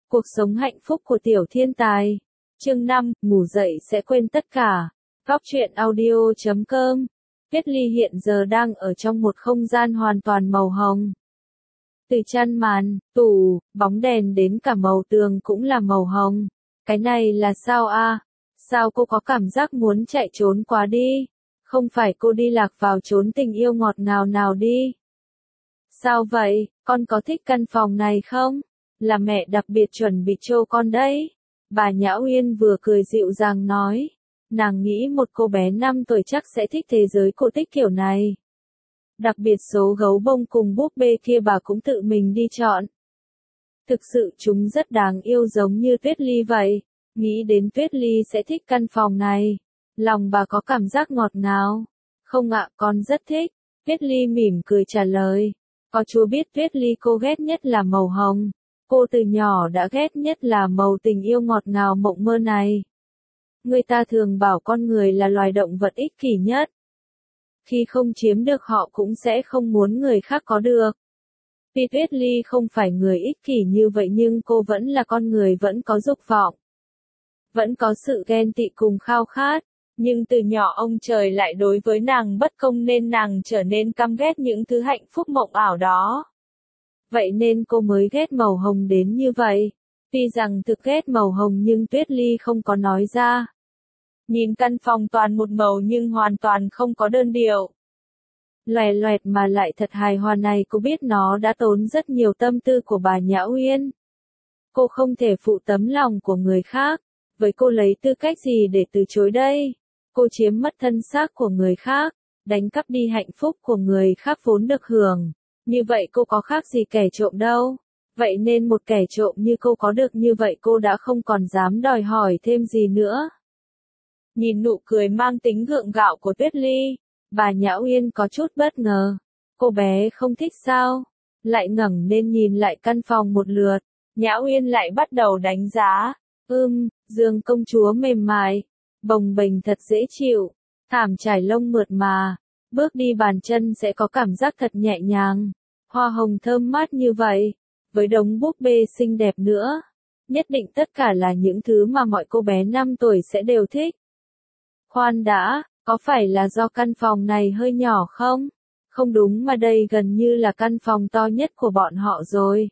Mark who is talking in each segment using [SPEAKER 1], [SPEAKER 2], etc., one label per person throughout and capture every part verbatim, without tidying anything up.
[SPEAKER 1] Cuộc sống hạnh phúc của tiểu thiên tài. Chương năm, ngủ dậy sẽ quên tất cả. Góc truyện audio chấm com. Tuyết Ly hiện giờ đang ở trong một không gian hoàn toàn màu hồng. Từ chăn màn, tủ, bóng đèn đến cả màu tường cũng là màu hồng. Cái này là sao a? Sao cô có cảm giác muốn chạy trốn quá đi? Không phải cô đi lạc vào chốn tình yêu ngọt ngào nào đi? Sao vậy, con có thích căn phòng này không? Là mẹ đặc biệt chuẩn bị cho con đấy. Bà Nhã Uyên vừa cười dịu dàng nói. Nàng nghĩ một cô bé năm tuổi chắc sẽ thích thế giới cổ tích kiểu này. Đặc biệt số gấu bông cùng búp bê kia bà cũng tự mình đi chọn. Thực sự chúng rất đáng yêu giống như Tuyết Ly vậy. Nghĩ đến Tuyết Ly sẽ thích căn phòng này. Lòng bà có cảm giác ngọt ngào. Không ạ, con rất thích. Tuyết Ly mỉm cười trả lời. Có chúa biết Tuyết Ly cô ghét nhất là màu hồng. Cô từ nhỏ đã ghét nhất là màu tình yêu ngọt ngào mộng mơ này. Người ta thường bảo con người là loài động vật ích kỷ nhất. Khi không chiếm được họ cũng sẽ không muốn người khác có được. Tuy Tuyết Ly không phải người ích kỷ như vậy nhưng cô vẫn là con người vẫn có dục vọng. Vẫn có sự ghen tị cùng khao khát. Nhưng từ nhỏ ông trời lại đối với nàng bất công nên nàng trở nên căm ghét những thứ hạnh phúc mộng ảo đó. Vậy nên cô mới ghét màu hồng đến như vậy. Tuy rằng thực ghét màu hồng nhưng Tuyết Ly không có nói ra. Nhìn căn phòng toàn một màu nhưng hoàn toàn không có đơn điệu. Loè loẹt mà lại thật hài hòa này, cô biết nó đã tốn rất nhiều tâm tư của bà Nhã Uyên. Cô không thể phụ tấm lòng của người khác. Với cô lấy tư cách gì để từ chối đây? Cô chiếm mất thân xác của người khác, đánh cắp đi hạnh phúc của người khác vốn được hưởng. Như vậy cô có khác gì kẻ trộm đâu. Vậy nên một kẻ trộm như cô có được như vậy cô đã không còn dám đòi hỏi thêm gì nữa. Nhìn nụ cười mang tính gượng gạo của Tuyết Ly, bà Nhã Uyên có chút bất ngờ. Cô bé không thích sao? Lại ngẩng lên nhìn lại căn phòng một lượt. Nhã Uyên lại bắt đầu đánh giá. Ưm, giường công chúa mềm mại, bồng bềnh thật dễ chịu, thảm trải lông mượt mà, bước đi bàn chân sẽ có cảm giác thật nhẹ nhàng, hoa hồng thơm mát như vậy, với đống búp bê xinh đẹp nữa. Nhất định tất cả là những thứ mà mọi cô bé năm tuổi sẽ đều thích. Khoan đã, có phải là do căn phòng này hơi nhỏ không? Không đúng mà đây gần như là căn phòng to nhất của bọn họ rồi.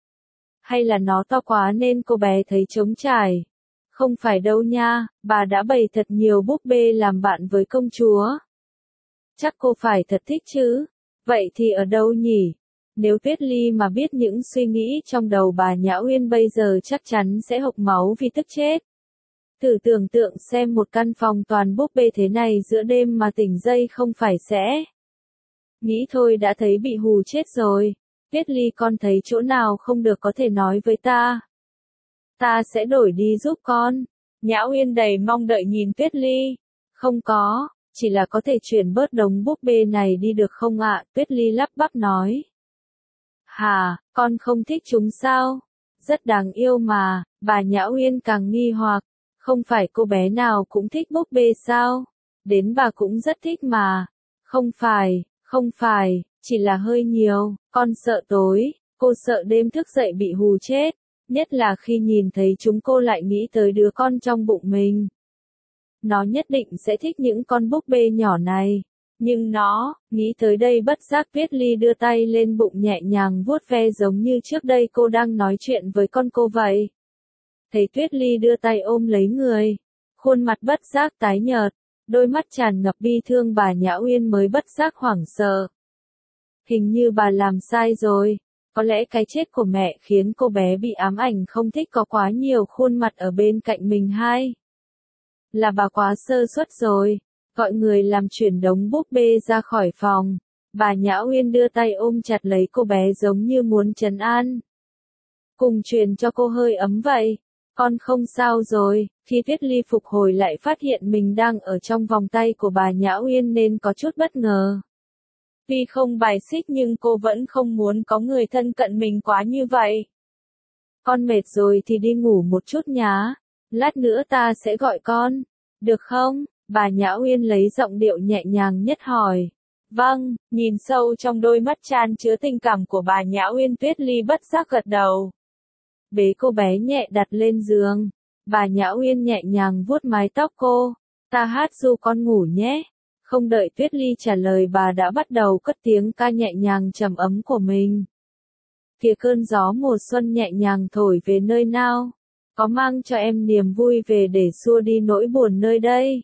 [SPEAKER 1] Hay là nó to quá nên cô bé thấy trống trải? Không phải đâu nha, bà đã bày thật nhiều búp bê làm bạn với công chúa. Chắc cô phải thật thích chứ. Vậy thì ở đâu nhỉ? Nếu Tuyết Ly mà biết những suy nghĩ trong đầu bà Nhã Uyên bây giờ chắc chắn sẽ hộc máu vì tức chết. Thử tưởng tượng xem một căn phòng toàn búp bê thế này giữa đêm mà tỉnh dậy không phải sẽ. Nghĩ thôi đã thấy bị hù chết rồi. Tuyết Ly con thấy chỗ nào không được có thể nói với ta. Ta sẽ đổi đi giúp con. Nhã Uyên đầy mong đợi nhìn Tuyết Ly. Không có, chỉ là có thể chuyển bớt đống búp bê này đi được không ạ? Tuyết Ly lắp bắp nói. Hà, con không thích chúng sao? Rất đáng yêu mà, bà Nhã Uyên càng nghi hoặc. Không phải cô bé nào cũng thích búp bê sao? Đến bà cũng rất thích mà. Không phải, không phải, chỉ là hơi nhiều, con sợ tối, cô sợ đêm thức dậy bị hù chết. Nhất là khi nhìn thấy chúng cô lại nghĩ tới đứa con trong bụng mình. Nó nhất định sẽ thích những con búp bê nhỏ này. Nhưng nó, nghĩ tới đây bất giác Tuyết Ly đưa tay lên bụng nhẹ nhàng vuốt ve giống như trước đây cô đang nói chuyện với con cô vậy. Thấy Tuyết Ly đưa tay ôm lấy người. Khuôn mặt bất giác tái nhợt. Đôi mắt tràn ngập bi thương bà Nhã Uyên mới bất giác hoảng sợ. Hình như bà làm sai rồi. Có lẽ cái chết của mẹ khiến cô bé bị ám ảnh không thích có quá nhiều khuôn mặt ở bên cạnh mình hay? Là bà quá sơ suất rồi. Gọi người làm chuyển đống búp bê ra khỏi phòng. Bà Nhã Uyên đưa tay ôm chặt lấy cô bé giống như muốn trấn an. Cùng truyền cho cô hơi ấm vậy. Con không sao rồi. Khi Tuyết Ly phục hồi lại phát hiện mình đang ở trong vòng tay của bà Nhã Uyên nên có chút bất ngờ. Tuy không bài xích nhưng cô vẫn không muốn có người thân cận mình quá như vậy. Con mệt rồi thì đi ngủ một chút nhá. Lát nữa ta sẽ gọi con. Được không? Bà Nhã Uyên lấy giọng điệu nhẹ nhàng nhất hỏi. Vâng, nhìn sâu trong đôi mắt chan chứa tình cảm của bà Nhã Uyên Tuyết Ly bất giác gật đầu. bế cô bé nhẹ đặt lên giường. Bà Nhã Uyên nhẹ nhàng vuốt mái tóc cô. Ta hát ru con ngủ nhé. Không đợi Tuyết Ly trả lời bà đã bắt đầu cất tiếng ca nhẹ nhàng trầm ấm của mình. Kìa cơn gió mùa xuân nhẹ nhàng thổi về nơi nào, có mang cho em niềm vui về để xua đi nỗi buồn nơi đây.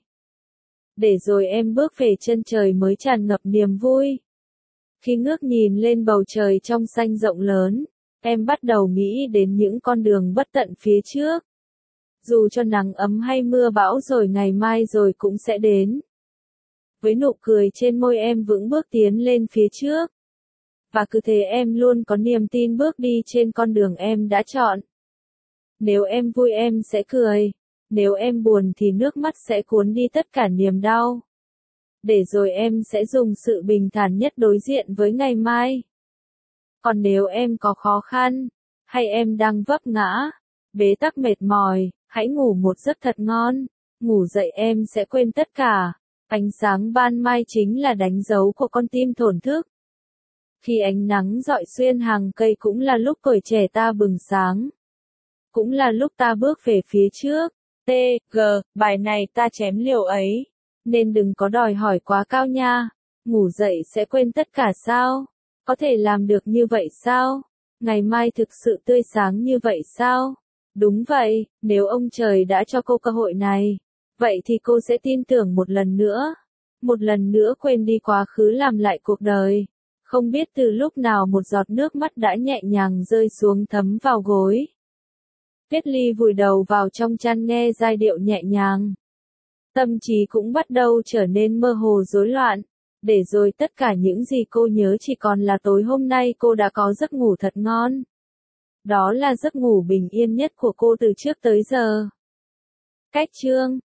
[SPEAKER 1] Để rồi em bước về chân trời mới tràn ngập niềm vui. Khi ngước nhìn lên bầu trời trong xanh rộng lớn, em bắt đầu nghĩ đến những con đường bất tận phía trước. Dù cho nắng ấm hay mưa bão rồi ngày mai rồi cũng sẽ đến. Với nụ cười trên môi em vững bước tiến lên phía trước. Và cứ thế em luôn có niềm tin bước đi trên con đường em đã chọn. Nếu em vui em sẽ cười. Nếu em buồn thì nước mắt sẽ cuốn đi tất cả niềm đau. Để rồi em sẽ dùng sự bình thản nhất đối diện với ngày mai. Còn nếu em có khó khăn, hay em đang vấp ngã, bế tắc mệt mỏi, hãy ngủ một giấc thật ngon. Ngủ dậy em sẽ quên tất cả. Ánh sáng ban mai chính là đánh dấu của con tim thổn thức. Khi ánh nắng rọi xuyên hàng cây cũng là lúc tuổi trẻ ta bừng sáng. Cũng là lúc ta bước về phía trước. T G, bài này ta chém liều ấy. Nên đừng có đòi hỏi quá cao nha. Ngủ dậy sẽ quên tất cả sao? Có thể làm được như vậy sao? Ngày mai thực sự tươi sáng như vậy sao? Đúng vậy, nếu ông trời đã cho cô cơ hội này, vậy thì cô sẽ tin tưởng một lần nữa. Một lần nữa quên đi quá khứ làm lại cuộc đời. Không biết từ lúc nào một giọt nước mắt đã nhẹ nhàng rơi xuống thấm vào gối. Tuyết Ly vùi đầu vào trong chăn nghe giai điệu nhẹ nhàng. Tâm trí cũng bắt đầu trở nên mơ hồ rối loạn. Để rồi tất cả những gì cô nhớ chỉ còn là tối hôm nay cô đã có giấc ngủ thật ngon. Đó là giấc ngủ bình yên nhất của cô từ trước tới giờ. Cách chương